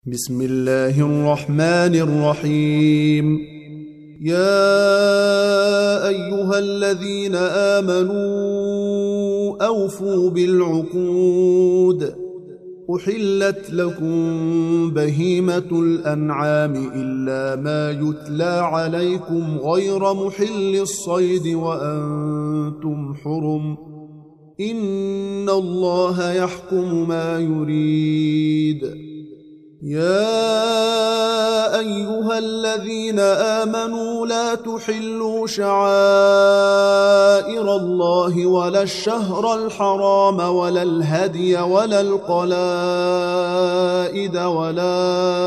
بسم الله الرحمن الرحيم. يا أيها الذين آمنوا أوفوا بالعقود. أحلت لكم بهيمة الأنعام إلا ما يتلى عليكم غير محل الصيد وأنتم حرم. إن الله يحكم ما يريد. يا أيها الذين آمنوا لا تحلوا شعائر الله ولا الشهر الحرام ولا الهدي ولا القلائد ولا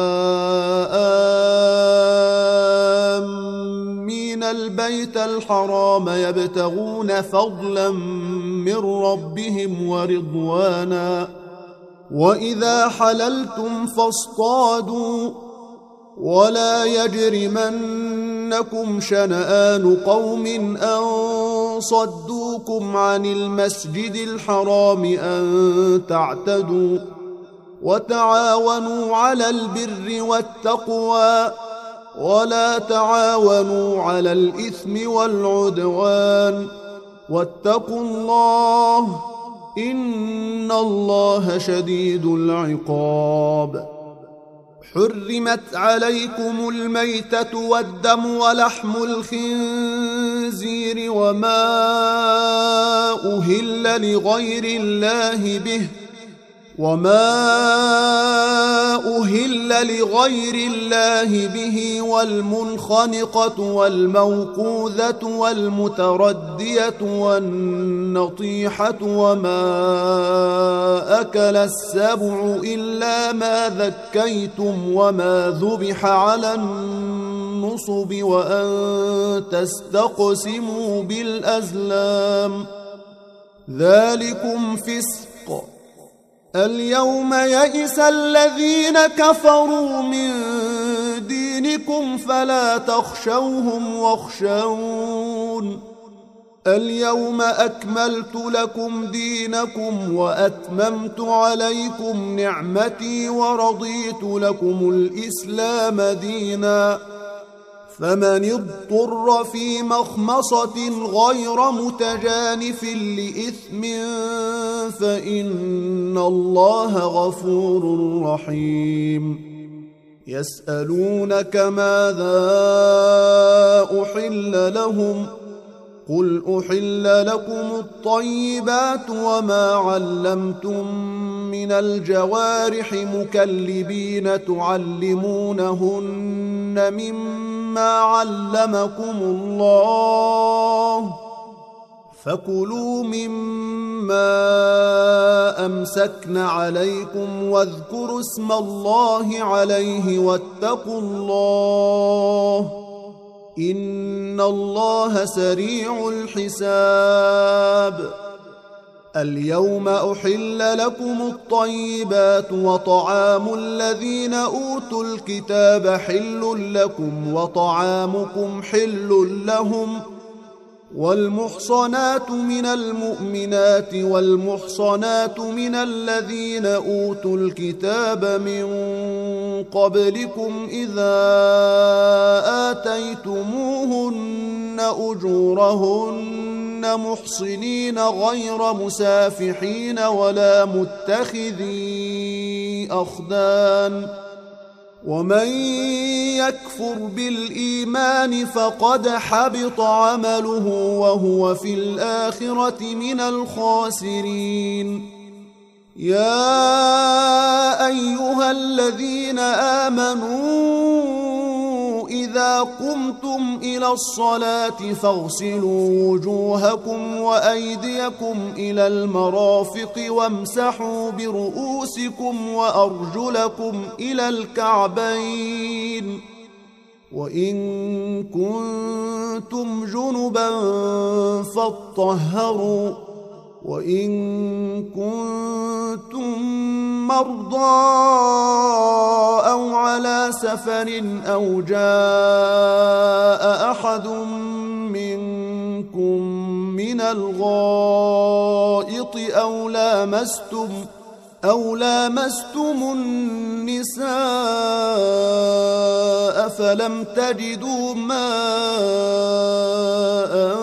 آمين البيت الحرام يبتغون فضلا من ربهم ورضوانا. وإذا حللتم فاصطادوا ولا يجرمنكم شنآن قوم أن صدوكم عن المسجد الحرام أن تعتدوا. وتعاونوا على البر والتقوى ولا تعاونوا على الإثم والعدوان. واتقوا الله إن الله شديد العقاب. حرمت عليكم الميتة والدم ولحم الخنزير وما أهل لغير الله به والمنخنقة والموقوذة والمتردية والنطيحة وما أكل السبع إلا ما ذكيتم وما ذبح على النصب وأن تستقسموا بالأزلام ذلكم فسق. اليوم يئس الذين كفروا من دينكم فلا تخشوهم واخشون. اليوم أكملت لكم دينكم وأتممت عليكم نعمتي ورضيت لكم الإسلام دينا. فمن اضطر في مخمصة غير متجانف لإثم فإن الله غفور رحيم. يسألونك ماذا أحل لهم قل أحل لكم الطيبات وما علمتم من الجوارح مكلبين تعلمونهن مما علمكم الله فكلوا مما أمسكن عليكم واذكروا اسم الله عليه واتقوا الله إن الله سريع الحساب. اليوم أحل لكم الطيبات وطعام الذين أوتوا الكتاب حل لكم وطعامكم حل لهم. والمحصنات من المؤمنات والمحصنات من الذين أوتوا الكتاب من قبلكم إذا آتيتموهن أجورهن محصنين غير مسافحين ولا متخذي أخدان. ومن يكفر بالإيمان فقد حبط عمله وهو في الآخرة من الخاسرين. يا أيها الذين آمنوا إذا قمتم إلى الصلاة فاغسلوا وجوهكم وأيديكم إلى المرافق وامسحوا برؤوسكم وأرجلكم إلى الكعبين. وإن كنتم جنبا فاطهروا وإن كنتم مرضى أو على سفر أو جاء أحد منكم من الغائط أو لامستم النساء فلم تجدوا ماء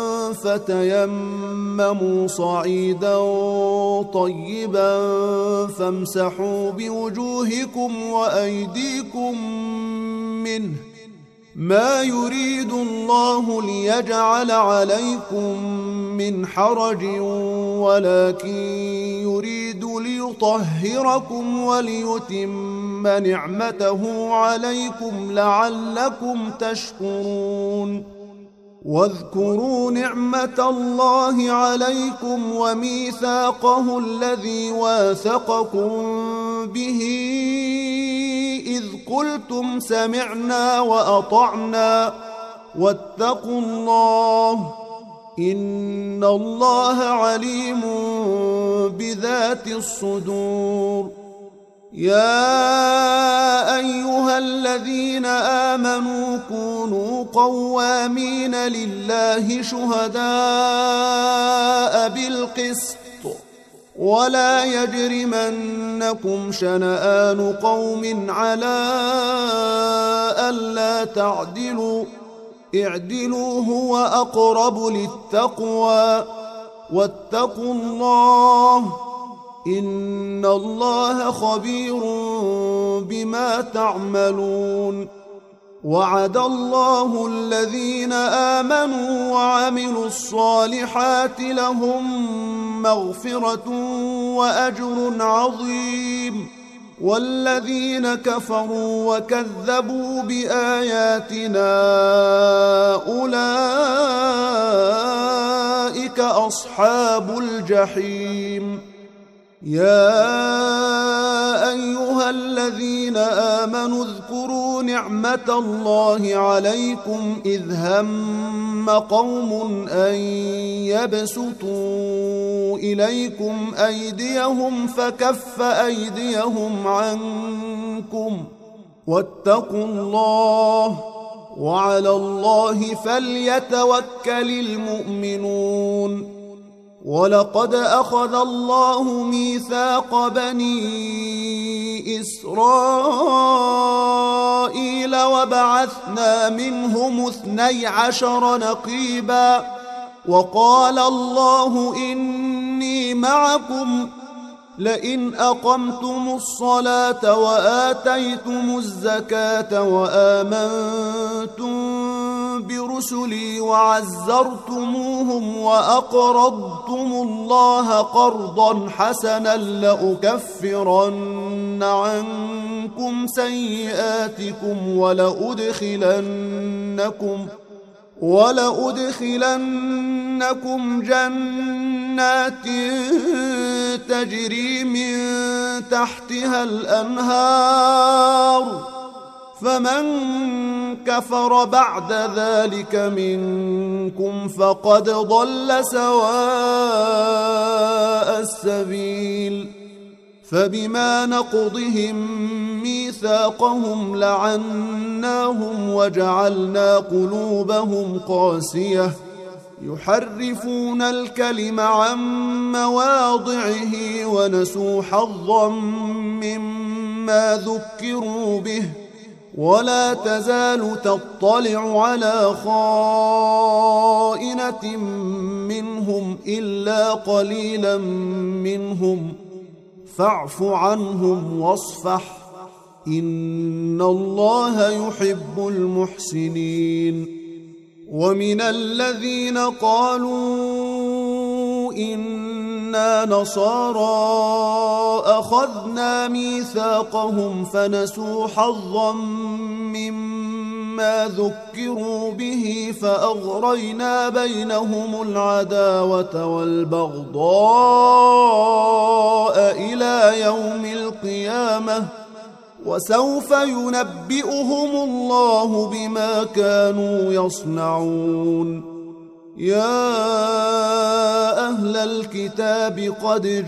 فتيمموا صعيدا طيبا فامسحوا بوجوهكم وأيديكم منه ما يريد الله ليجعل عليكم من حرج ولكن يريد ليطهركم وليتم نعمته عليكم لعلكم تشكرون واذكروا نعمة الله عليكم وميثاقه الذي واثقكم به إذ قلتم سمعنا وأطعنا واتقوا الله إن الله عليم بذات الصدور يا أيها الذين آمنوا كونوا قوامين لله شهداء بالقسط ولا يجرمنكم شنآن قوم على ألا تعدلوا اعدلوا هو أقرب للتقوى واتقوا الله إن الله خبير بما تعملون وعد الله الذين آمنوا وعملوا الصالحات لهم مغفرة وأجر عظيم والذين كفروا وكذبوا بآياتنا أولئك أصحاب الجحيم يا أيها الذين آمنوا اذكروا نعمة الله عليكم إذ هم قوم أن يبسطوا إليكم أيديهم فكف أيديهم عنكم واتقوا الله وعلى الله فليتوكل المؤمنون ولقد أخذ الله ميثاق بني إسرائيل وبعثنا منهم 12 نقيبا وقال الله إني معكم لئن أقمتم الصلاة وآتيتم الزكاة وآمنتم برسلي وعزرتموهم وأقرضتم الله قرضا حسنا لأكفرن عنكم سيئاتكم ولأدخلنكم جنات تجري من تحتها الأنهار فمن كفر بعد ذلك منكم فقد ضل سواء السبيل فبما نقضهم ميثاقهم لعناهم وجعلنا قلوبهم قاسية يحرفون الكلم عن مواضعه ونسوا حظا مما ذكروا به ولا تزال تطلع على خائنة منهم إلا قليلا منهم فاعف عنهم واصفح إن الله يحب المحسنين ومن الذين قالوا إنا نصارى أخذنا ميثاقهم فنسوا حظا مما ذكروا به فأغرينا بينهم العداوة والبغضاء إلى يوم القيامة وسوف ينبئهم الله بما كانوا يصنعون يا أهل الكتاب قد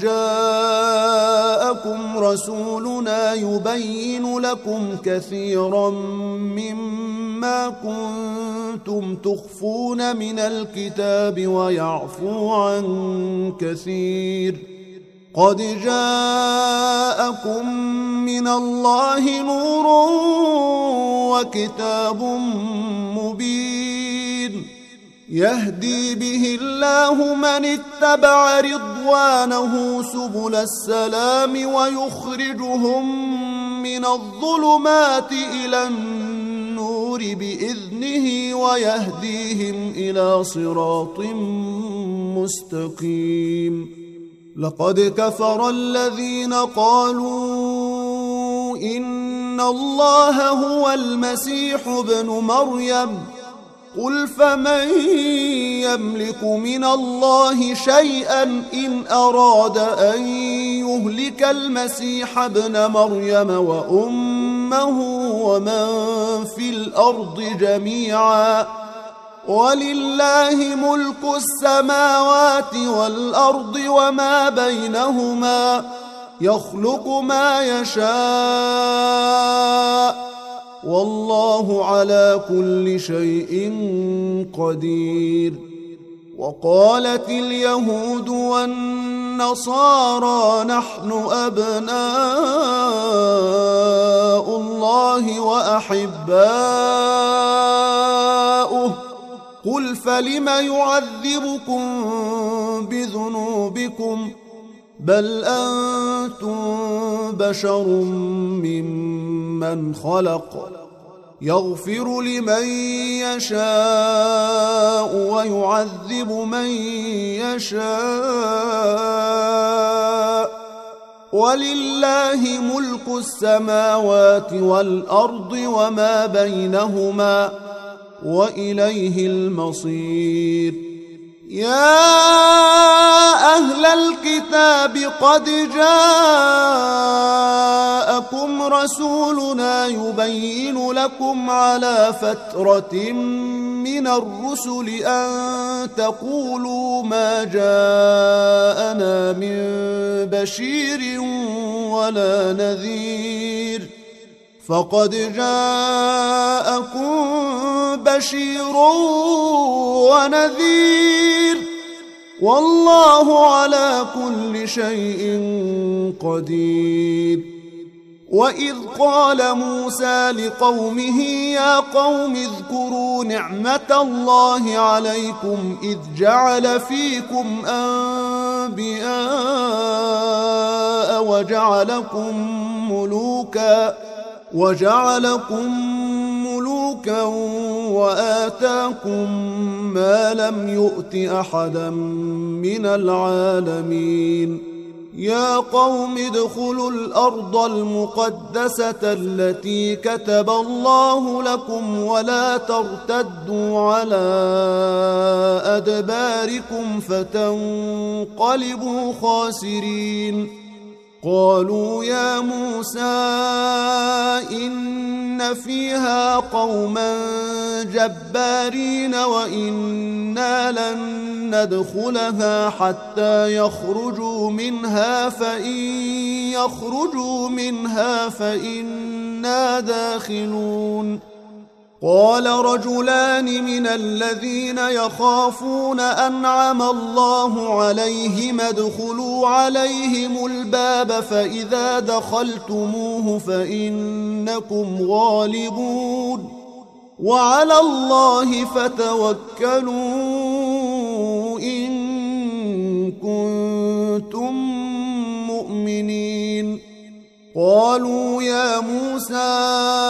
جاءكم رسولنا يبين لكم كثيرا مما كنتم تخفون من الكتاب ويعفو عن كثير قد جاءكم من الله نور وكتاب مبين يهدي به الله من اتبع رضوانه سبل السلام ويخرجهم من الظلمات إلى النور بإذنه ويهديهم إلى صراط مستقيم لقد كفر الذين قالوا إن الله هو المسيح ابن مريم قل فمن يملك من الله شيئا إن أراد أن يهلك المسيح ابن مريم وأمه ومن في الأرض جميعا ولله ملك السماوات والأرض وما بينهما يخلق ما يشاء والله على كل شيء قدير وقالت اليهود والنصارى نحن أبناء الله وأحباؤه قل فلم يعذبكم بذنوبكم بل أنتم بشر ممن خلق يغفر لمن يشاء ويعذب من يشاء ولله ملك السماوات والأرض وما بينهما وإليه المصير يا أهل الكتاب قد جاءكم رسولنا يبين لكم على فترة من الرسل أن تقولوا ما جاءنا من بشير ولا نذير فقد جاءكم بشير ونذير والله على كل شيء قدير وإذ قال موسى لقومه يا قوم اذكروا نعمة الله عليكم إذ جعل فيكم أنبياء وجعلكم ملوكا وآتاكم ما لم يؤت أحدا من العالمين يا قوم ادخلوا الأرض المقدسة التي كتب الله لكم ولا ترتدوا على أدباركم فتنقلبوا خاسرين قالوا يا موسى إن فيها قوما جبارين وإنا لن ندخلها حتى يخرجوا منها فإن يخرجوا منها فإنا داخلون قال رجلان من الذين يخافون أنعم الله عليهم ادخلوا عليهم الباب فإذا دخلتموه فإنكم غالبون وعلى الله فتوكلوا إن كنتم مؤمنين قالوا يا موسى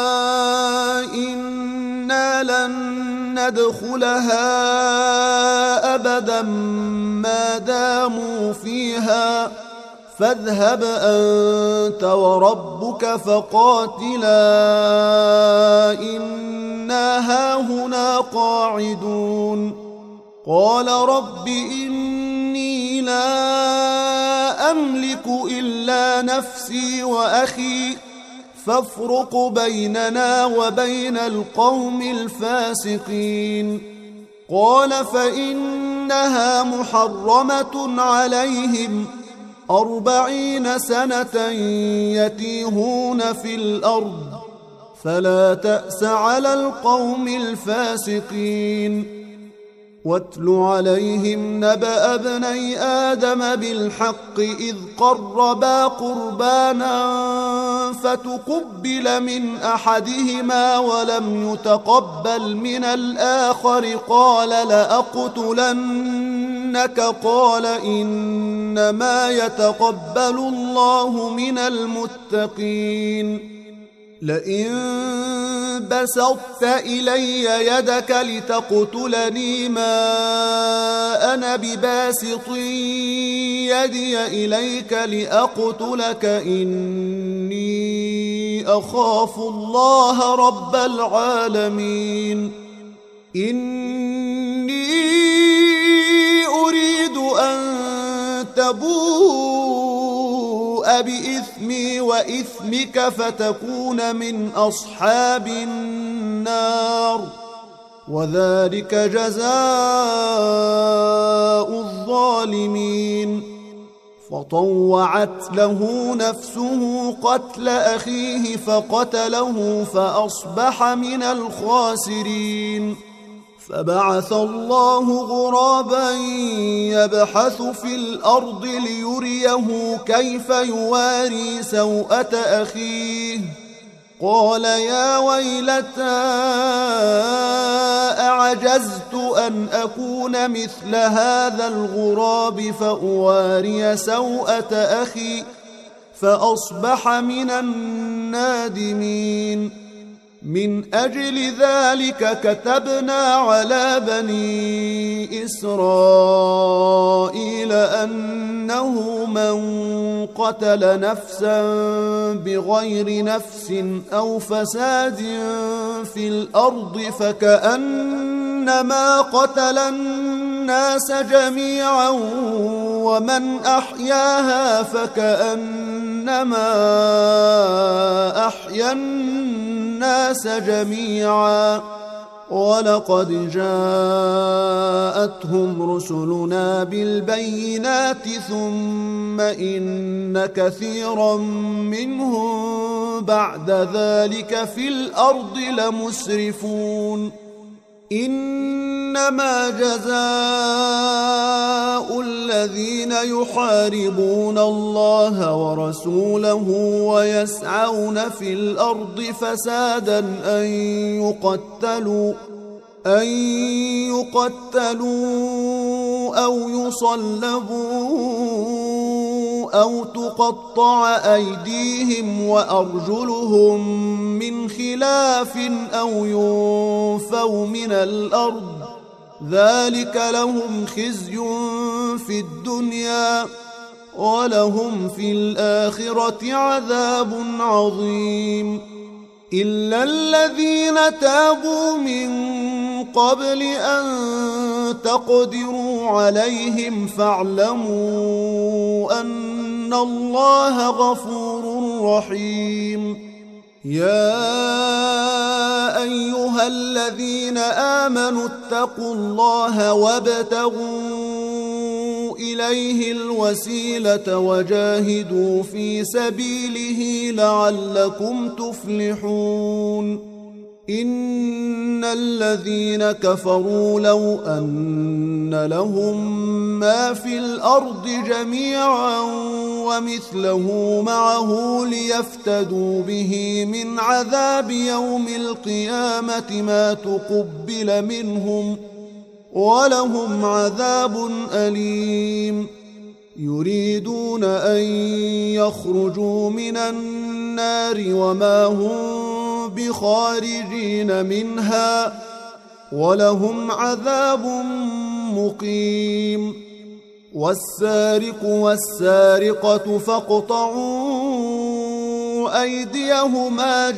إنا لن ندخلها أبدا ما داموا فيها فاذهب أنت وربك فقاتلا إنا هاهنا قاعدون قال رب إني لا أملك إلا نفسي وأخي فافرق بيننا وبين القوم الفاسقين قال فإنها محرمة عليهم 40 سنة يتيهون في الأرض فلا تأس على القوم الفاسقين واتل عليهم نبأ ابني آدم بالحق إذ قربا قربانا فتقبل من أحدهما ولم يتقبل من الآخر قال لأقتلنك قال إنما يتقبل الله من المتقين لئن بسطت إلي يدك لتقتلني ما أنا بباسط يدي إليك لأقتلك إني أخاف الله رب العالمين إني أريد أن تبوء بإثمي وإثمك فتكون من أصحاب النار وذلك جزاء الظالمين فطوعت له نفسه قتل أخيه فقتله فأصبح من الخاسرين فبعث الله غرابا يبحث في الأرض ليريه كيف يواري سوءة أخيه قال يا ويلتى أعجزت أن أكون مثل هذا الغراب فأواري سوءة أخي فأصبح من النادمين من أجل ذلك كتبنا على بني إسرائيل أنه من قتل نفسا بغير نفس أو فساد في الأرض فكأنما قتل الناس جميعا ومن أحياها فكأنما أحيا الناس جميعا ولقد جاءتهم رسلنا بالبينات ثم إن كثيرا منهم بعد ذلك في الأرض لمسرفون إنما جزاء الذين يحاربون الله ورسوله ويسعون في الأرض فسادا أن يقتلوا أو يصلبوا أو تقطع أيديهم وأرجلهم من خلاف أو ينفوا من الأرض ذلك لهم خزي في الدنيا ولهم في الآخرة عذاب عظيم إلا الذين تابوا من قبل أن تقدروا عليهم فاعلموا أن الله غفور رحيم يا أيها الذين آمنوا اتقوا الله وابتغوا إليه الوسيلة وجاهدوا في سبيله لعلكم تفلحون إن الذين كفروا لو أن لهم ما في الأرض جميعا ومثله معه ليفتدوا به من عذاب يوم القيامة ما تقبل منهم ولهم عذاب أليم يريدون أن يخرجوا من النار وما هم بخارجين منها ولهم عذاب مقيم والسارق والسارقة فاقطعوا أيديهما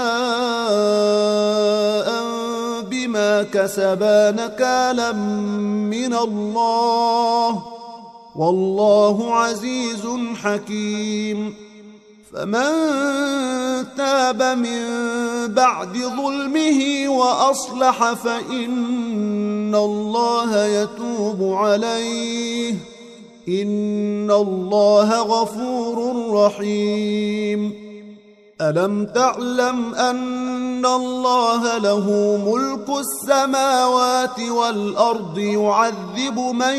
جزاء بما كسبا نكالا من الله والله عزيز حكيم فمن تاب من بعد ظلمه وأصلح فإن الله يتوب عليه إن الله غفور رحيم ألم تعلم أن الله له ملك السماوات والأرض يعذب من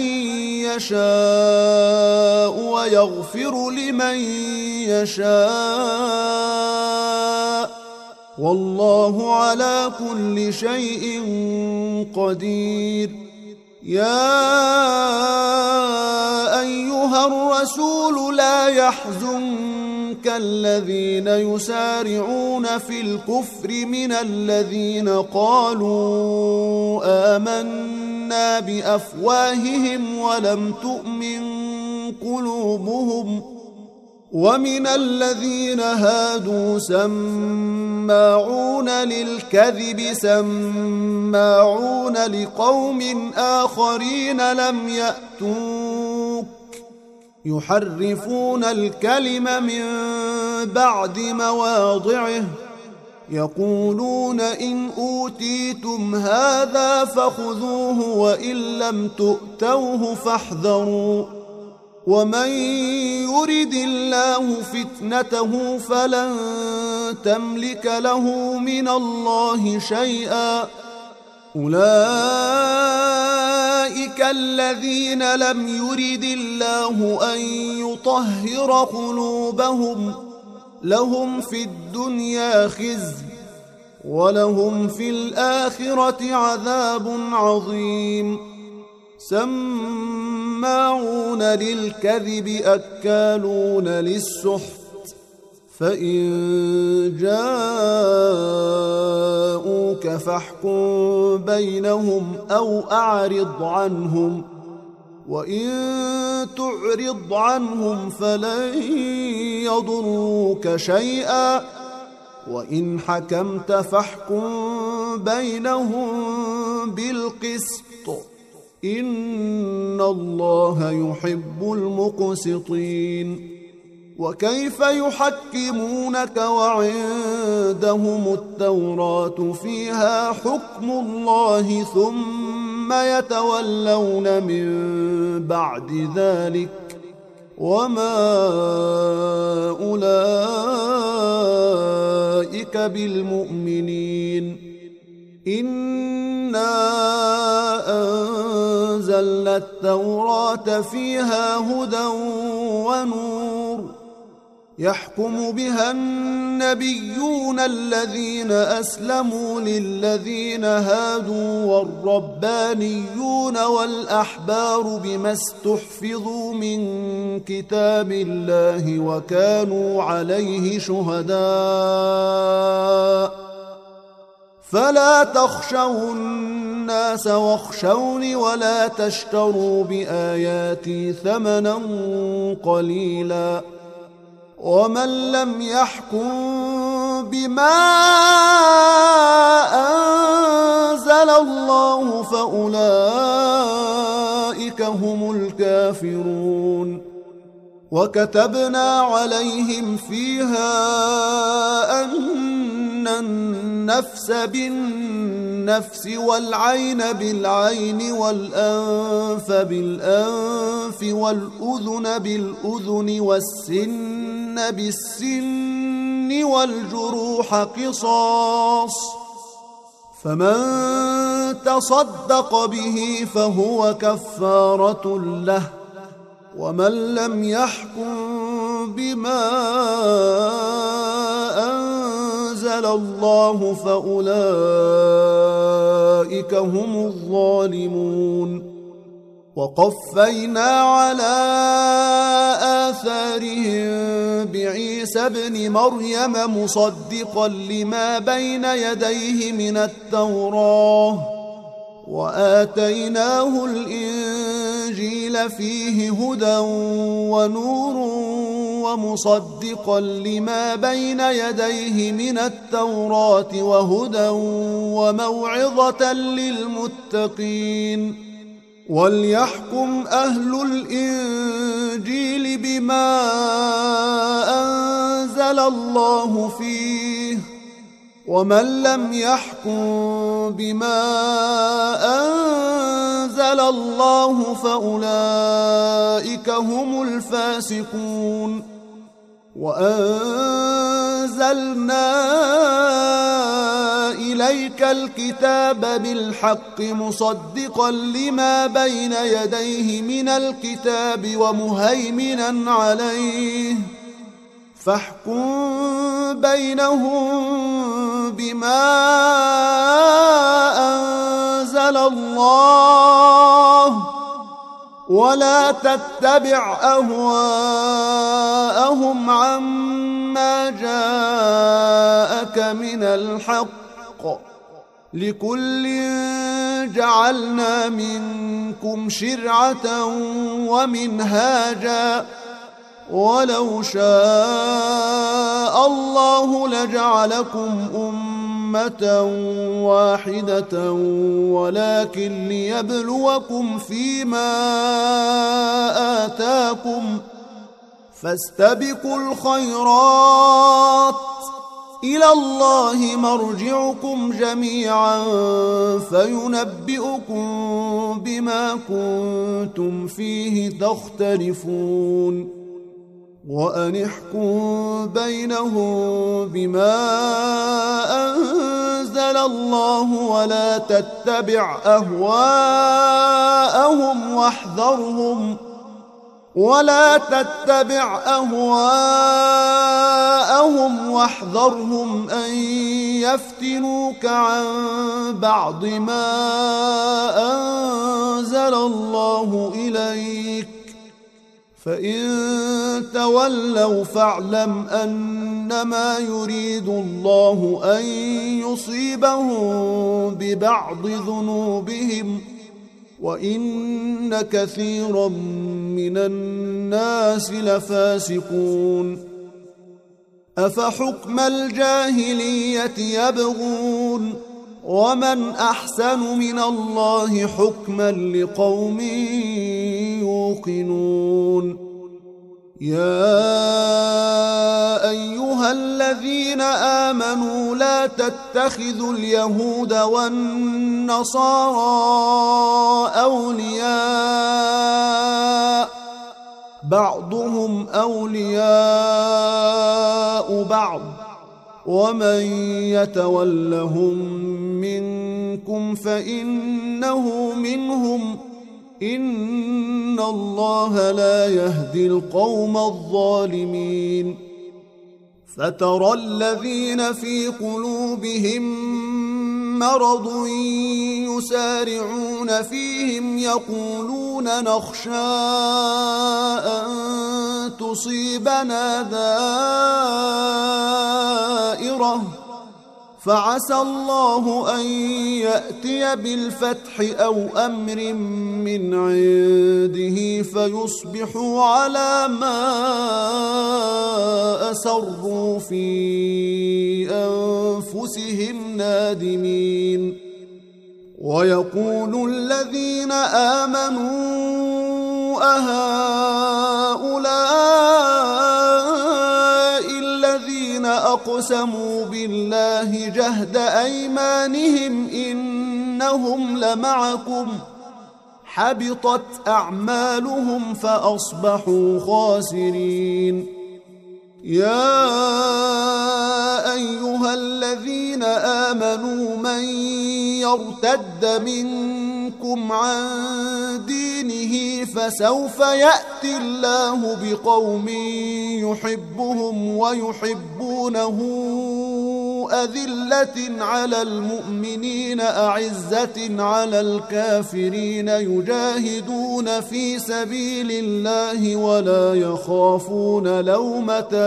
يشاء ويغفر لمن يشاء والله على كل شيء قدير. يا أيها الرسول لا يحزنك الذين يسارعون في الكفر من الذين قالوا آمنا بأفواههم ولم تؤمن قلوبهم ومن الذين هادوا سماعون للكذب سماعون لقوم آخرين لم يأتوك يحرفون الكلم من بعد مواضعه يقولون إن أوتيتم هذا فخذوه وإن لم تؤتوه فاحذروا ومن يرد الله فتنته فلن تملك له من الله شيئا. أولئك الذين لم يرد الله أن يطهر قلوبهم لهم في الدنيا خزي ولهم في الآخرة عذاب عظيم. سماعون للكذب أكالون للسحت فإن جاءوك فاحكم بينهم أو أعرض عنهم وإن تعرض عنهم فلن يضروك شيئا وإن حكمت فاحكم بينهم بالقسط إن الله يحب المقسطين. وكيف يحكمونك وعندهم التوراة فيها حكم الله ثم يتولون من بعد ذلك وما أولئك بالمؤمنين. إنا أنزلنا التوراة فيها هدى ونور يحكم بها النبيون الذين أسلموا للذين هادوا والربانيون والأحبار بما استحفظوا من كتاب الله وكانوا عليه شهداء فلا تخشوا الناس واخشوني ولا تشتروا بآياتي ثمنا قليلا ومن لم يحكم بما أنزل الله فأولئك هم الكافرون. وكتبنا عليهم فيها أن النفس بالنفس والعين بالعين والأنف بالأنف والأذن بالأذن والسن بالسن والجروح قصاص فمن تصدق به فهو كفارة له ومن لم يحكم بما أنزل الله فأولئك هم الظالمون. وقفينا على آثارهم بعيسى ابن مريم مصدقا لما بين يديه من التوراة وآتيناه الإنجيل فيه هدى ونور ومصدقا لما بين يديه من التوراة وهدى وموعظة للمتقين. وليحكم أهل الإنجيل بما أنزل الله فيه ومن لم يحكم بما أنزل الله فأولئك هم الفاسقون. وأنزلنا أنزلنا إليك الكتاب بالحق مصدقا لما بين يديه من الكتاب ومهيمنا عليه فاحكم بينهم بما أنزل الله ولا تتبع أهواءهم عما جاءك من الحق لكل جعلنا منكم شرعة ومنهاجا ولو شاء الله لجعلكم أمة واحدة ولكن ليبلوكم فيما آتاكم فاستبقوا الخيرات إلى الله مرجعكم جميعا فينبئكم بما كنتم فيه تختلفون وأنحكم بينهم بما أنزل الله ولا تتبع أهواءهم واحذرهم أن يفتنوك عن بعض ما أنزل الله إليك فإن تولوا فاعلم أنما يريد الله أن يصيبهم ببعض ذنوبهم وإن كثيرا من الناس لفاسقون أفحكم الجاهلية يبغون ومن أحسن من الله حكما لقوم يوقنون يا أيها الذين آمنوا لا تتخذوا اليهود والنصارى أولياء بعضهم أولياء بعض ومن يتولهم منكم فإنه منهم إن الله لا يهدي القوم الظالمين فترى الذين في قلوبهم مرض يسارعون فيهم يقولون نخشى أن تصيبنا دائرة فعسى الله أن يأتي بالفتح أو أمر من عنده فيصبحوا على ما أسروا في أنفسهم نادمين ويقول الذين آمنوا أهؤلاء الذين أقسموا بالله جهد أيمانهم إنهم لمعكم حبطت أعمالهم فأصبحوا خاسرين يا أيها الذين آمنوا من يرتد منكم عن دينه فسوف يأتي الله بقوم يحبهم ويحبونه أذلة على المؤمنين أعزة على الكافرين يجاهدون في سبيل الله ولا يخافون لومة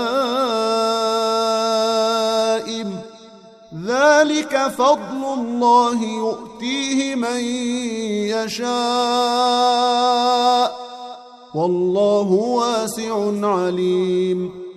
لائم ذلك فضل الله يؤتيه من يشاء والله واسع عليم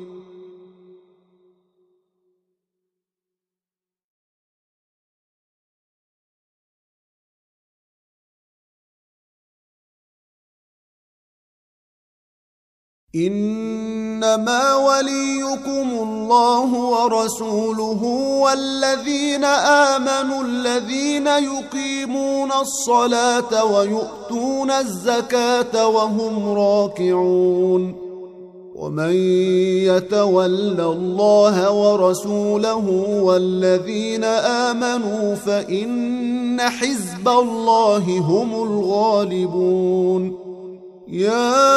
إنما وليكم الله ورسوله والذين آمنوا الذين يقيمون الصلاة ويؤتون الزكاة وهم راكعون ومن يتول الله ورسوله والذين آمنوا فإن حزب الله هم الغالبون. يا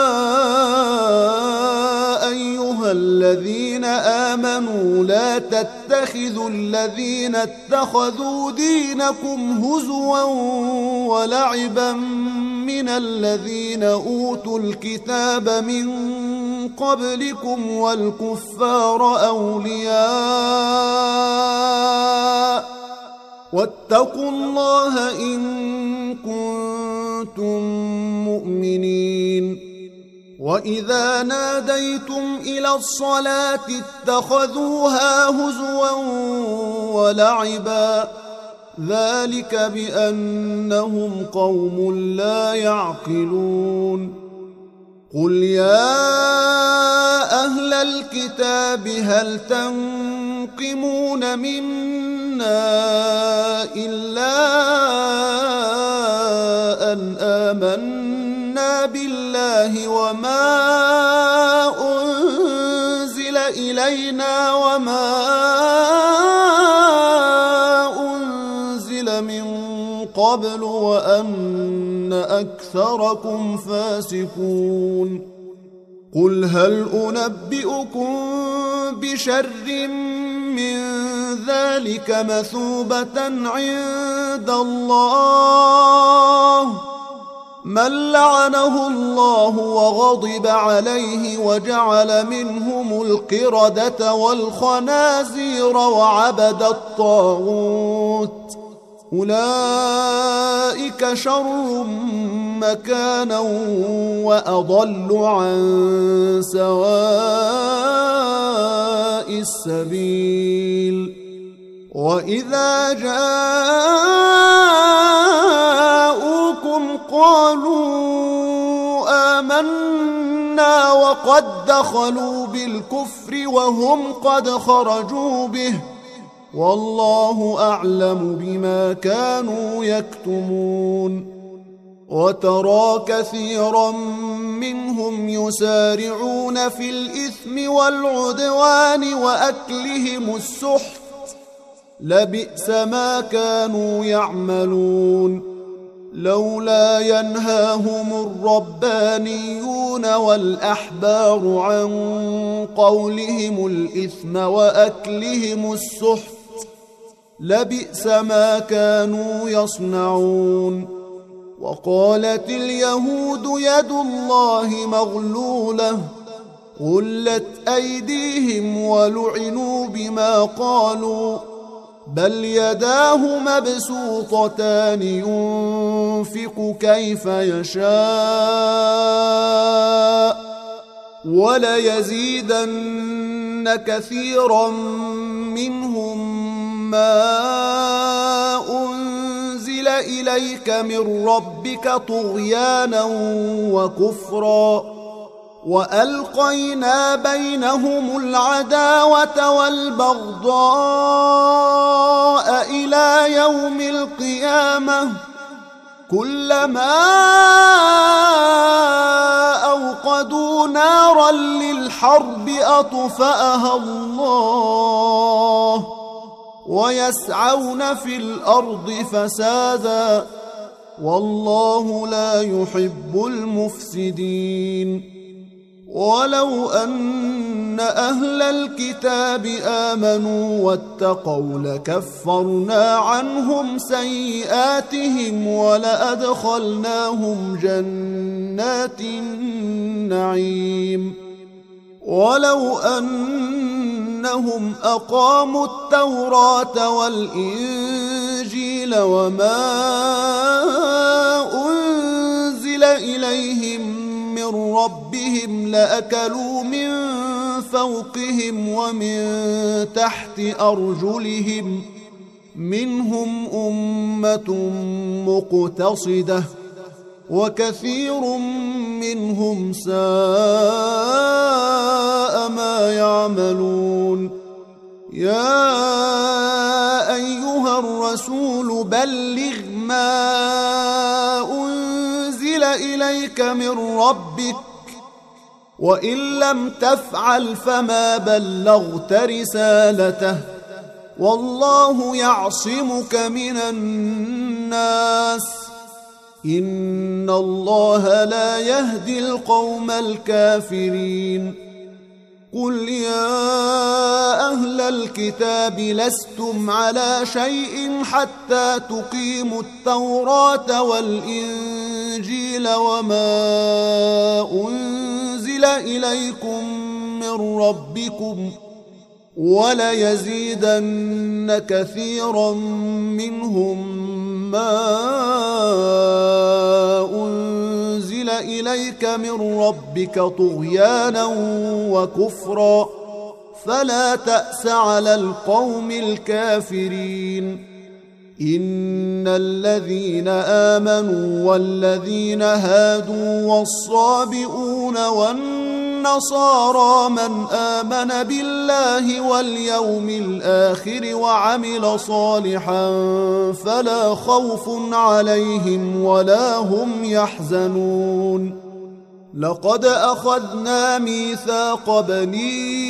أيها الذين آمنوا لا تتخذوا الذين اتخذوا دينكم هزوا ولعبا من الذين أوتوا الكتاب من قبلكم والكفار أولياء واتقوا الله إن كنتم مؤمنين. وإذا ناديتم إلى الصلاة اتخذوها هزوا ولعبا ذلك بأنهم قوم لا يعقلون. قل يا أهل الكتاب هل تنقمون منا إلا أن آمنا بالله وما أنزل إلينا وما أنزل من قبل وأن أكثركم فاسقون. قل هل أنبئكم بشر من ذلك مثوبة عند الله من لعنه الله وغضب عليه وجعل منهم القردة والخنازير وعبد الطاغوت أولئك شر مكانا وأضل عن سواء السبيل. وإذا جاءوكم قالوا آمنا وقد دخلوا بالكفر وهم قد خرجوا به والله أعلم بما كانوا يكتمون. وترى كثيرا منهم يسارعون في الإثم والعدوان وأكلهم السحت لبئس ما كانوا يعملون. لولا ينهاهم الربانيون والأحبار عن قولهم الإثم وأكلهم السحت لبئس ما كانوا يصنعون. وقالت اليهود يد الله مغلولة غلت أيديهم ولعنوا بما قالوا بل يداه مبسوطتان ينفق كيف يشاء وليزيدن كثيرا منهم ما أنزل إليك من ربك طغيانا وكفرا وألقينا بينهم العداوة والبغضاء إلى يوم القيامة كلما أوقدوا نارا للحرب أطفأها الله ويسعون في الأرض فسادا والله لا يحب المفسدين. ولو أن أهل الكتاب آمنوا واتقوا لكفرنا عنهم سيئاتهم ولأدخلناهم جنات النعيم. ولو أنهم أقاموا التوراة والإنجيل وما أنزل إليهم من ربهم لأكلوا من فوقهم ومن تحت أرجلهم منهم أمة مقتصدة وكثير منهم ساء ما يعملون. يا أيها الرسول بلغ ما أنزل إليك من ربك وإن لم تفعل فما بلغت رسالته والله يعصمك من الناس إن الله لا يهدي القوم الكافرين قل يا أهل الكتاب لستم على شيء حتى تقيموا التوراة والإنجيل وما أنزل إليكم من ربكم وليزيدن كثيرا منهم ما أنزل إليك من ربك طغيانا وكفرا فلا تأس على القوم الكافرين إن الذين آمنوا والذين هادوا والصابئون والنصارى من آمن بالله واليوم الآخر وعمل صالحا فلا خوف عليهم ولا هم يحزنون لقد أخذنا ميثاق بني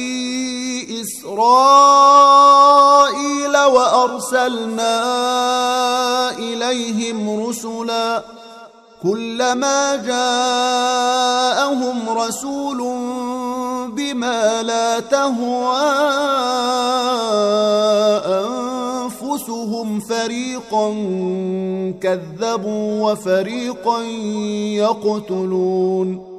إسرائيل وأرسلنا إليهم رسلا كلما جاءهم رسول بما لا تهوى أنفسهم فريقا كذبوا وفريقا يقتلون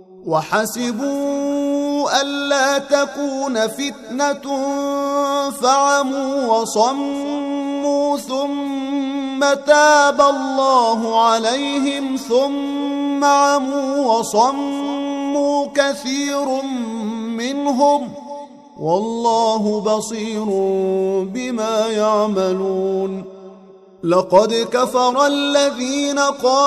وحسبوا ألا تكون فتنة فعموا وصموا ثم تاب الله عليهم ثم عموا وصموا كثير منهم والله بصير بما يعملون لقد كفر الذين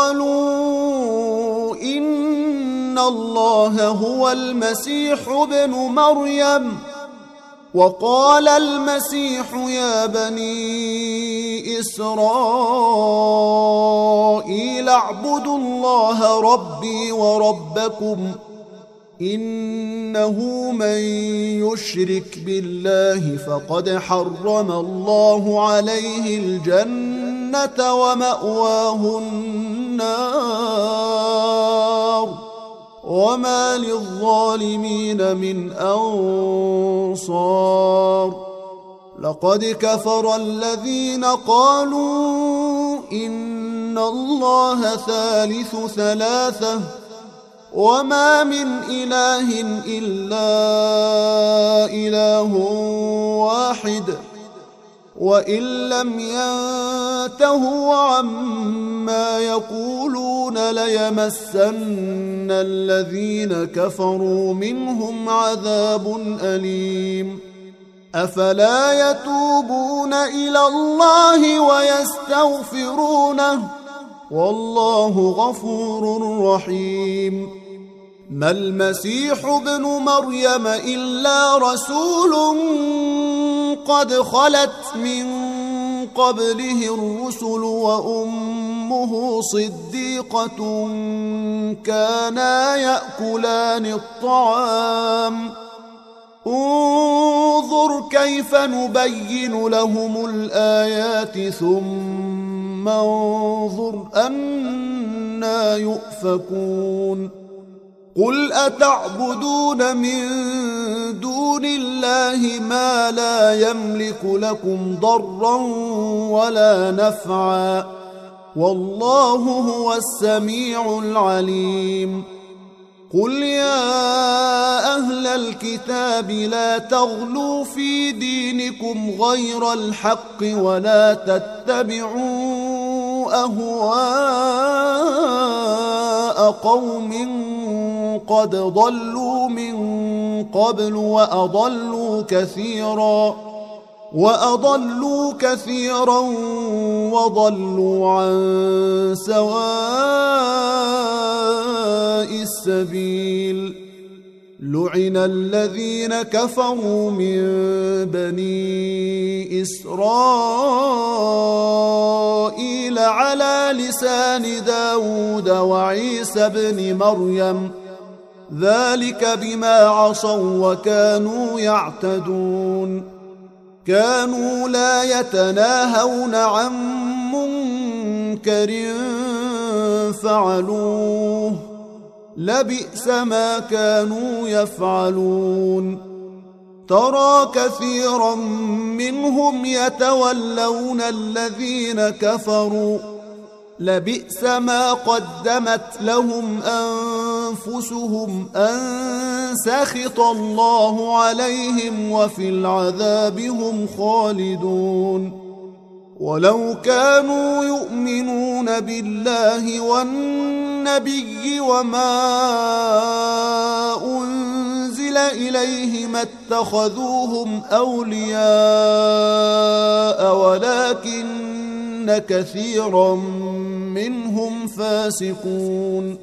قالوا إن الله هو المسيح ابن مريم وقال المسيح يا بني إسرائيل اعبدوا الله ربي وربكم إنه من يشرك بالله فقد حرم الله عليه الجنة ومأواه النار وما للظالمين من أنصار لقد كفر الذين قالوا إن الله ثالث ثلاثة وما من إله إلا إله واحد وإن لم ينتهوا عما يقولون ليمسن الذين كفروا منهم عذاب أليم أفلا يتوبون إلى الله ويستغفرونه والله غفور رحيم ما المسيح ابن مريم إلا رسول قد خلت من قبله الرسل وأمه صديقة كانا يأكلان الطعام انظر كيف نبين لهم الآيات ثم انظر أنى يؤفكون قل أتعبدون من دون الله ما لا يملك لكم ضرا ولا نفعا والله هو السميع العليم قل يا أهل الكتاب لا تغلوا في دينكم غير الحق ولا تتبعوا أهواء قوم قد ضلوا من قبل وأضلوا كثيرا وضلوا عن سواء السبيل لعن الذين كفروا من بني إسرائيل على لسان داود وعيسى بن مريم ذلك بما عصوا وكانوا يعتدون كانوا لا يتناهون عن منكر فعلوه لبئس ما كانوا يفعلون ترى كثيرا منهم يتولون الذين كفروا لبئس ما قدمت لهم أنفسهم أن سخط الله عليهم وفي العذاب هم خالدون ولو كانوا يؤمنون بالله والنبي وما أنزل إليه ما اتخذوهم أولياء ولكن كثيرا منهم فاسقون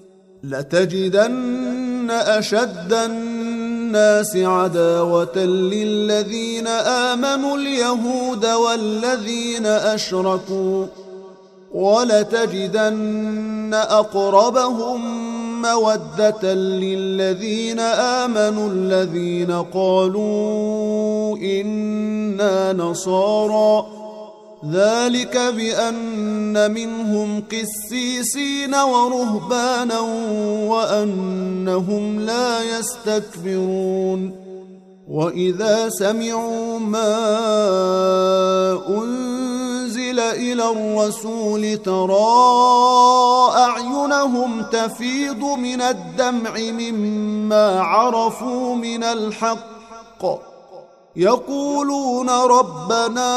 لتجدن أشد الناس عداوة للذين آمنوا اليهود والذين أشركوا ولتجدن أقربهم مودة للذين آمنوا الذين قالوا إنا نصارى ذلك بأن منهم قسيسين ورهبانا وأنهم لا يستكبرون وإذا سمعوا ما أنزل إلى الرسول ترى أعينهم تفيض من الدمع مما عرفوا من الحق يقولون ربنا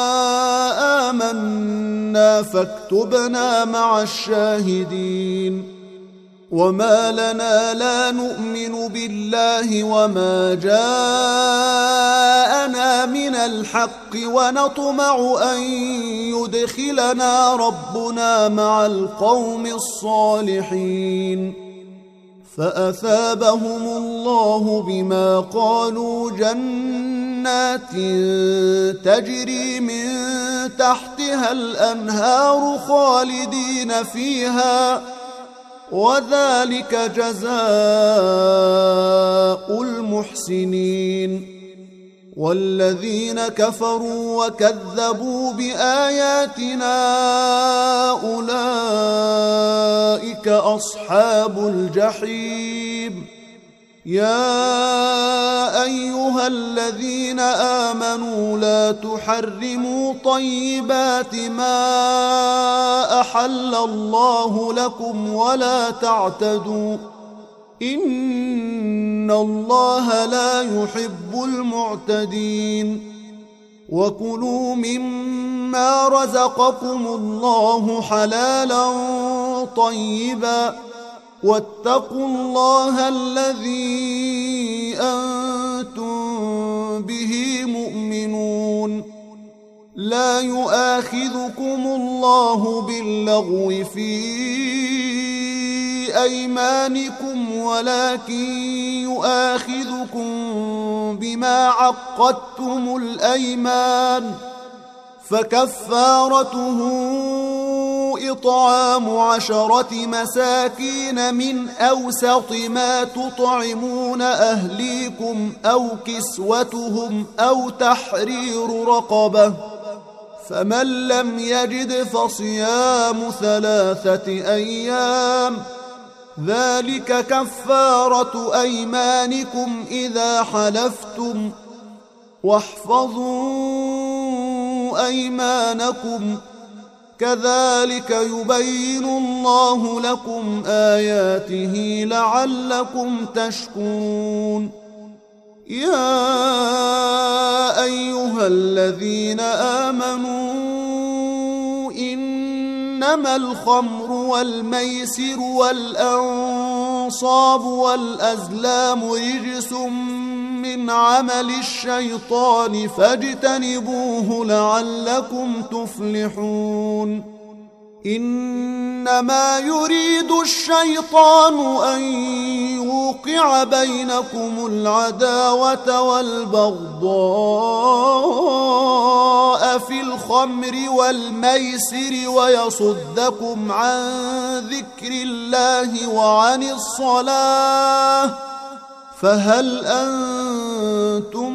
آمنا فاكتبنا مع الشاهدين وما لنا لا نؤمن بالله وما جاءنا من الحق ونطمع أن يدخلنا ربنا مع القوم الصالحين فأثابهم الله بما قالوا جنات تجري من تحتها الأنهار خالدين فيها وذلك جزاء المحسنين والذين كفروا وكذبوا بآياتنا أولئك أصحاب الجحيم يا أيها الذين آمنوا لا تحرموا طيبات ما أحل الله لكم ولا تعتدوا إن الله لا يحب المعتدين وكلوا مما رزقكم الله حلالا طيبا واتقوا الله الذي أنتم به مؤمنون لا يؤاخذكم الله باللغو في أيمانكم ولكن يؤاخذكم بما عقدتم الأيمان فكفارته إطعام 10 مساكين من أوسط ما تطعمون أهليكم أو كسوتهم أو تحرير رقبة فمن لم يجد فصيام 3 أيام ذلك كفارة أيمانكم إذا حلفتم واحفظوا أيمانكم كذلك يبين الله لكم آياته لعلكم تشكرون يا أيها الذين آمنوا إنما الخمر والميسر والأنصاب والأزلام رجس من عمل الشيطان فاجتنبوه لعلكم تفلحون إنما يريد الشيطان أن يوقع بينكم العداوة والبغضاء في الخمر والميسر ويصدكم عن ذكر الله وعن الصلاة فهل أنتم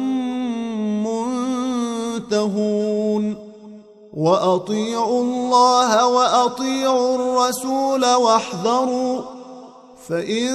منتهون وأطيعوا الله وأطيعوا الرسول واحذروا فإن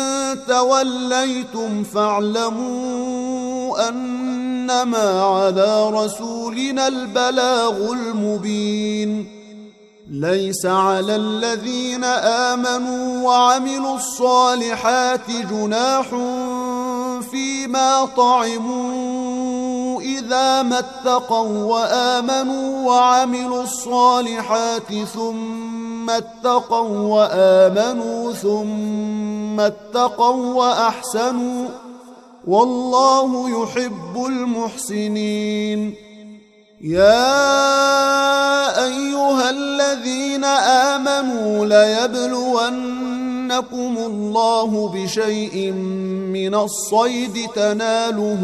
توليتم فاعلموا أنما على رسولنا البلاغ المبين ليس على الذين آمنوا وعملوا الصالحات جناح فيما طعموا إذا ما اتقوا وآمنوا وعملوا الصالحات ثم اتقوا وآمنوا ثم اتقوا وأحسنوا والله يحب المحسنين يا أيها الذين آمنوا ليبلونكم الله بشيء من الصيد تناله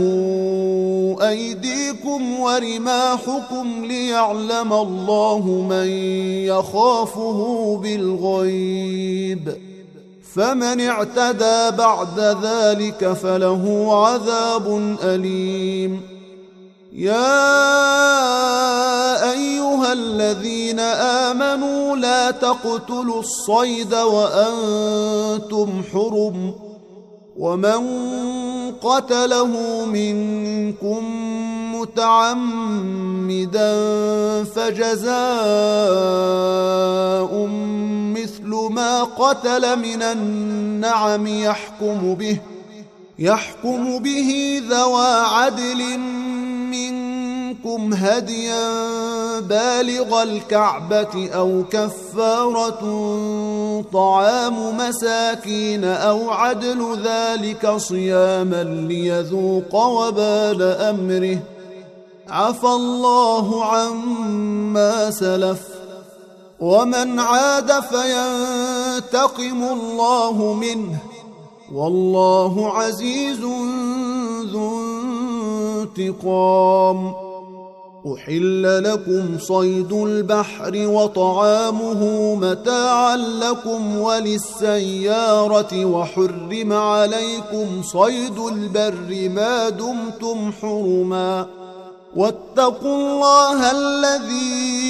أيديكم ورماحكم ليعلم الله من يخافه بالغيب فمن اعتدى بعد ذلك فله عذاب أليم يا أيها الذين آمنوا لا تقتلوا الصيد وأنتم حرم ومن قتله منكم متعمدا فجزاء مثل ما قتل من النعم يحكم به ذوى عدل منكم هديا بالغ الكعبة أو كفارة طعام مساكين أو عدل ذلك صياما ليذوق وبال أمره عفى الله عما سلف ومن عاد فينتقم الله منه والله عزيز ذو انتقام أحل لكم صيد البحر وطعامه متاعا لكم وللسيارة وحرم عليكم صيد البر ما دمتم حرما واتقوا الله الذي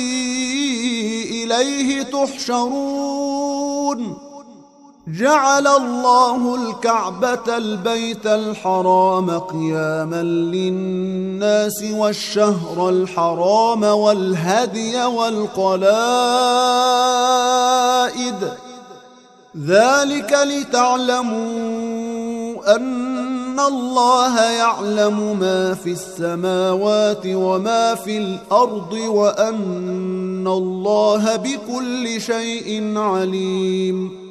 إليه تحشرون جعل الله الكعبة البيت الحرام قياما للناس والشهر الحرام والهدي والقلائد ذلك لتعلموا أن الله يعلم ما في السماوات وما في الأرض وأن الله بكل شيء عليم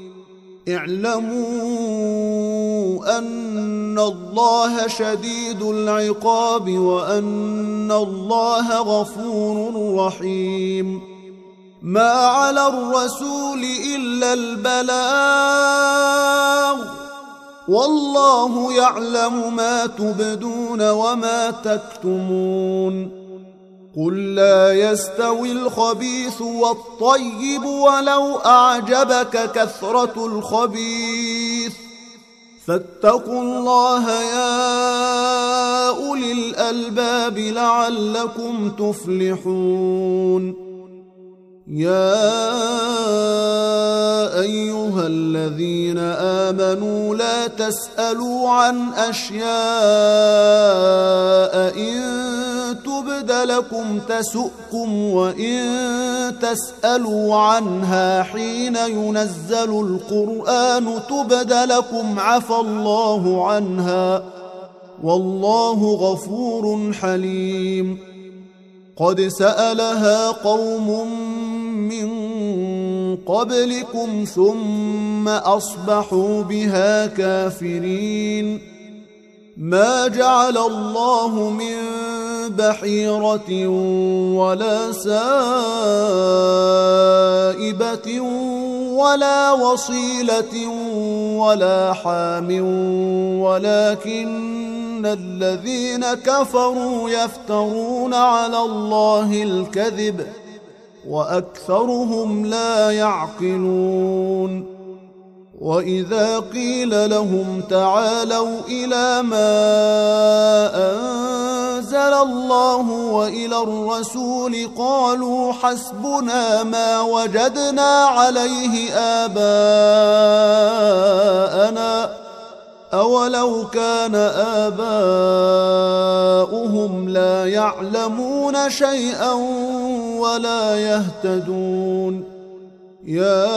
اعلموا أن الله شديد العقاب وأن الله غفور رحيم ما على الرسول إلا البلاغ والله يعلم ما تبدون وما تكتمون قل لا يستوي الخبيث والطيب ولو أعجبك كثرة الخبيث فاتقوا الله يا أولي الألباب لعلكم تفلحون يا أيها الذين آمنوا لا تسألوا عن أشياء إن تبد لكم تسؤكم وإن تسألوا عنها حين ينزل القرآن تبد لكم عفى الله عنها والله غفور حليم قد سألها قوم من قبلكم ثم أصبحوا بها كافرين ما جعل الله من بحيرة ولا سائبة ولا وصيلة ولا حام ولكن الذين كفروا يفترون على الله الكذب وأكثرهم لا يعقلون. وإذا قيل لهم تعالوا إلى ما أنزل الله وإلى الرسول قالوا حسبنا ما وجدنا عليه آباءنا أولو كان آباؤهم لا يعلمون شيئا ولا يهتدون. يا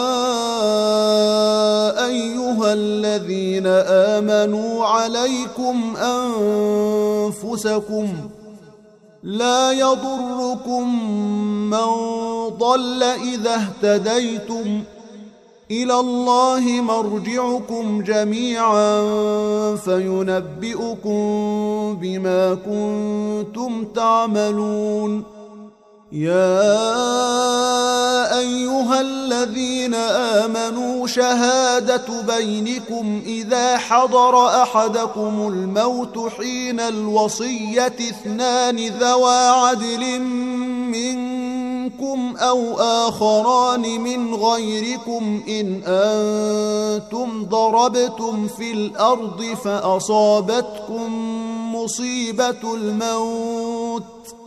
أيها الذين آمنوا عليكم أنفسكم لا يضركم من ضل إذا اهتديتم إلى الله مرجعكم جميعا فينبئكم بما كنتم تعملون. يا أيها الذين آمنوا شهادة بينكم إذا حضر أحدكم الموت حين الوصية اثنان ذوى عدل منكم أو آخران من غيركم إن أنتم ضربتم في الأرض فأصابتكم مصيبة الموت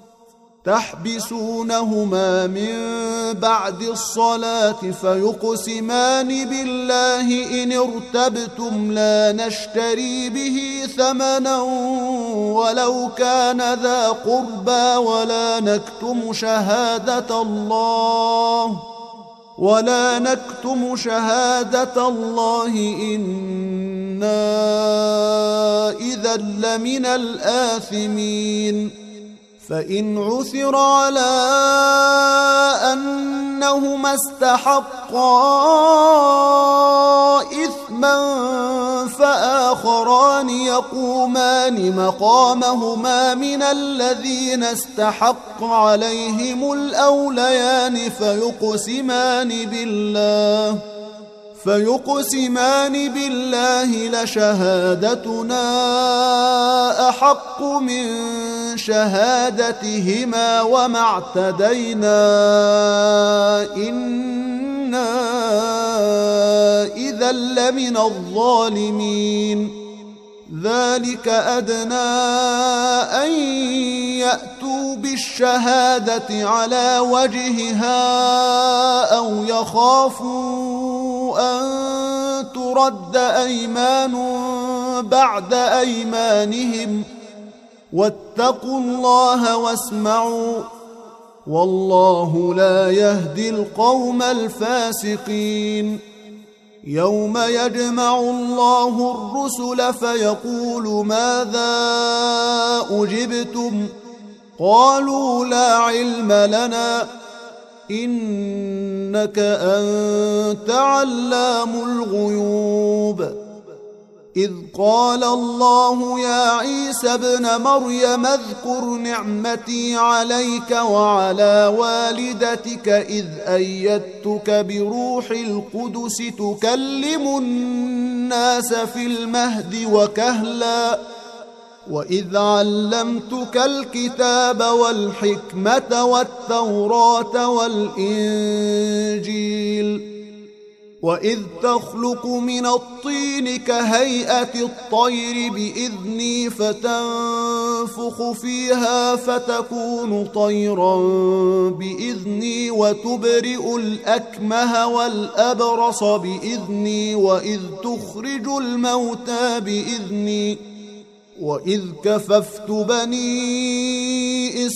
تحبسونهما من بعد الصلاة فيقسمان بالله إن ارتبتم لا نشتري به ثمنا ولو كان ذا قربى ولا نكتم شهادة الله إنا إذا لمن الآثمين. فإن عثر على أنهما استحقا إثما فآخران يقومان مقامهما من الذين استحق عليهم الأوليان فيقسمان بالله لشهادتنا أحق من شهادتهما وما اعتدينا إنا إذا لمن الظالمين. ذلك أدنى أن يأتوا بالشهادة على وجهها أو يخافوا أن ترد أيمان بعد أيمانهم واتقوا الله واسمعوا والله لا يهدي القوم الفاسقين. يوم يجمع الله الرسل فيقول ماذا أجبتم قالوا لا علم لنا إنك أنت علام الغيوب. إذ قال الله يا عيسى ابن مريم اذكر نعمتي عليك وعلى والدتك إذ أيدتك بروح القدس تكلم الناس في المهد وكهلا وإذ علمتك الكتاب والحكمة والتوراة والإنجيل وإذ تخلق من الطين كهيئة الطير بإذني فتنفخ فيها فتكون طيرا بإذني وتبرئ الأكمه والأبرص بإذني وإذ تخرج الموتى بإذني وإذ كففت بني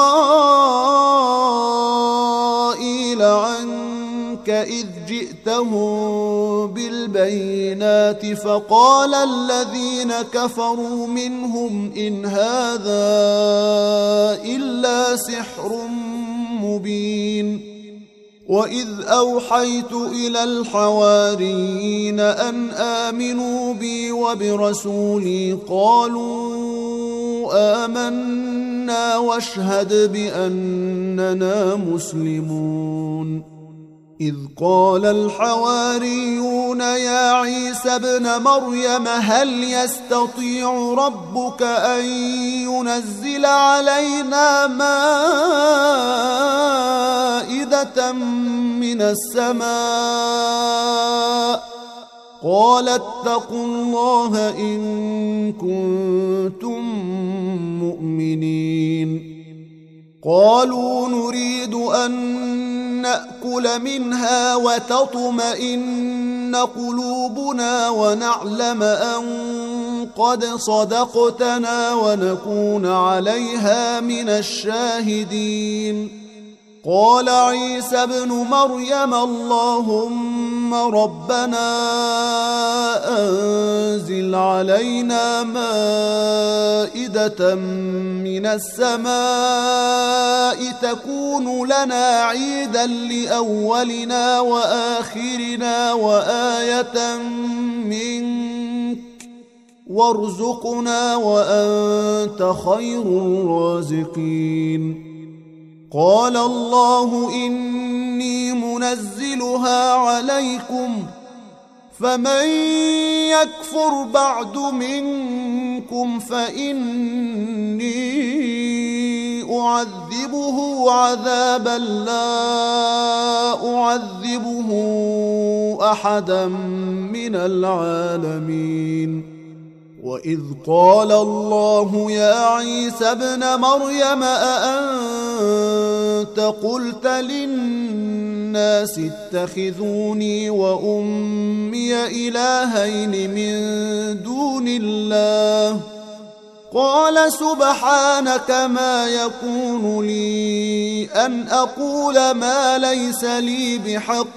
إسرائيل عنك إذ جئتهم بالبينات فقال الذين كفروا منهم إن هذا إلا سحر مبين. وإذ أوحيت إلى الحواريين أن آمنوا بي وبرسولي قالوا آمنا واشهد بأننا مسلمون. إذ قال الحواريون يا عيسى ابن مريم هل يستطيع ربك أن ينزل علينا مائدة من السماء قال اتقوا الله إن كنتم مؤمنين قالوا نريد أن نأكل منها وتطمئن قلوبنا ونعلم أن قد صدقتنا ونكون عليها من الشاهدين قال عيسى ابن مريم اللهم ربنا أنزل علينا مائدة من السماء تكون لنا عيدا لأولنا وآخرنا وآية منك وارزقنا وأنت خير الرازقين قال الله إني منزلها عليكم فمن يكفر بعد منكم فإني أعذبه عذابا لا أعذبه أحدا من العالمين وإذ قال الله يا عيسى ابن مريم أأنت قلت للناس اتخذوني وأمي إلهين من دون الله قال سبحانك ما يكون لي أن أقول ما ليس لي بحق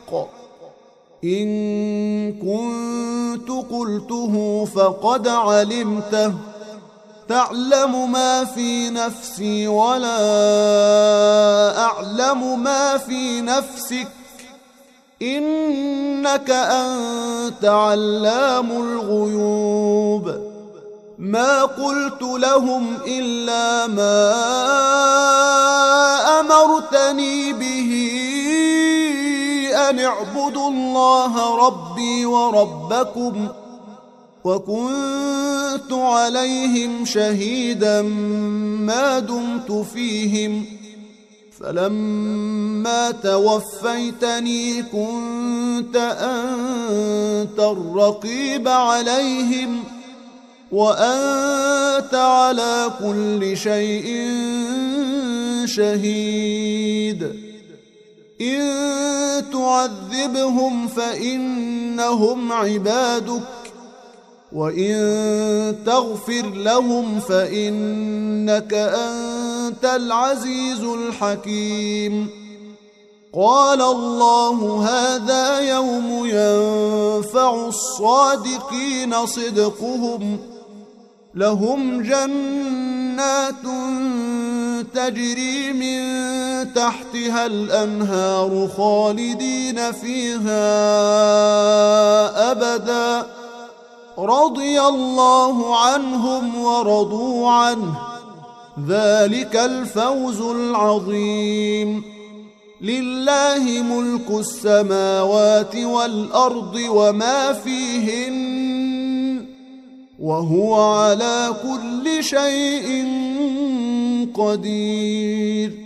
إن كنت قلته فقد علمته تعلم ما في نفسي ولا أعلم ما في نفسك إنك أنت علام الغيوب ما قلت لهم إلا ما أمرتني به أن اعبدوا الله ربي وربكم وكنت عليهم شهيدا ما دمت فيهم فلما توفيتني كنت أنت الرقيب عليهم وأنت على كل شيء شهيد إن تعذبهم فإنهم عبادك وإن تغفر لهم فإنك أنت العزيز الحكيم قال الله هذا يوم ينفع الصادقين صدقهم لهم جنات تجري من تحتها الأنهار خالدين فيها أبدا رضي الله عنهم ورضوا عنه ذلك الفوز العظيم لله ملك السماوات والأرض وما فيهن وهو على كل شيء قدير